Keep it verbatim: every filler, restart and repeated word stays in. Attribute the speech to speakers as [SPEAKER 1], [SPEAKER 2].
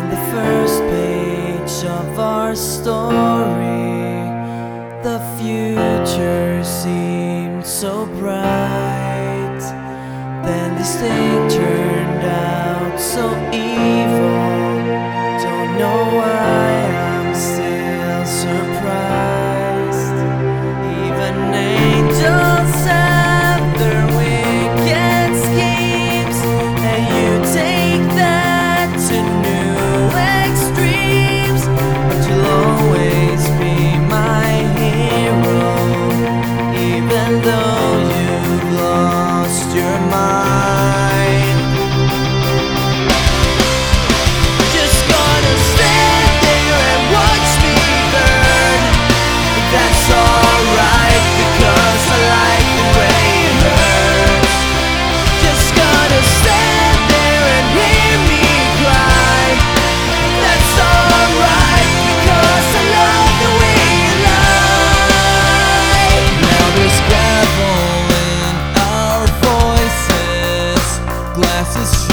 [SPEAKER 1] On the first page of our story, the future seemed so bright. Then this thing turned out so evil. Don't know why I'm still surprised. Even angels have their wicked schemes, and you take that to new extremes. But you'll always be my hero, even though you've lost your mind. Just gonna stand there and watch me burn. That's alright, because I like the way it hurts. Just gonna stand there and hear me cry. That's alright, because I love the way you lie. Now there's gravel in our voices, glasses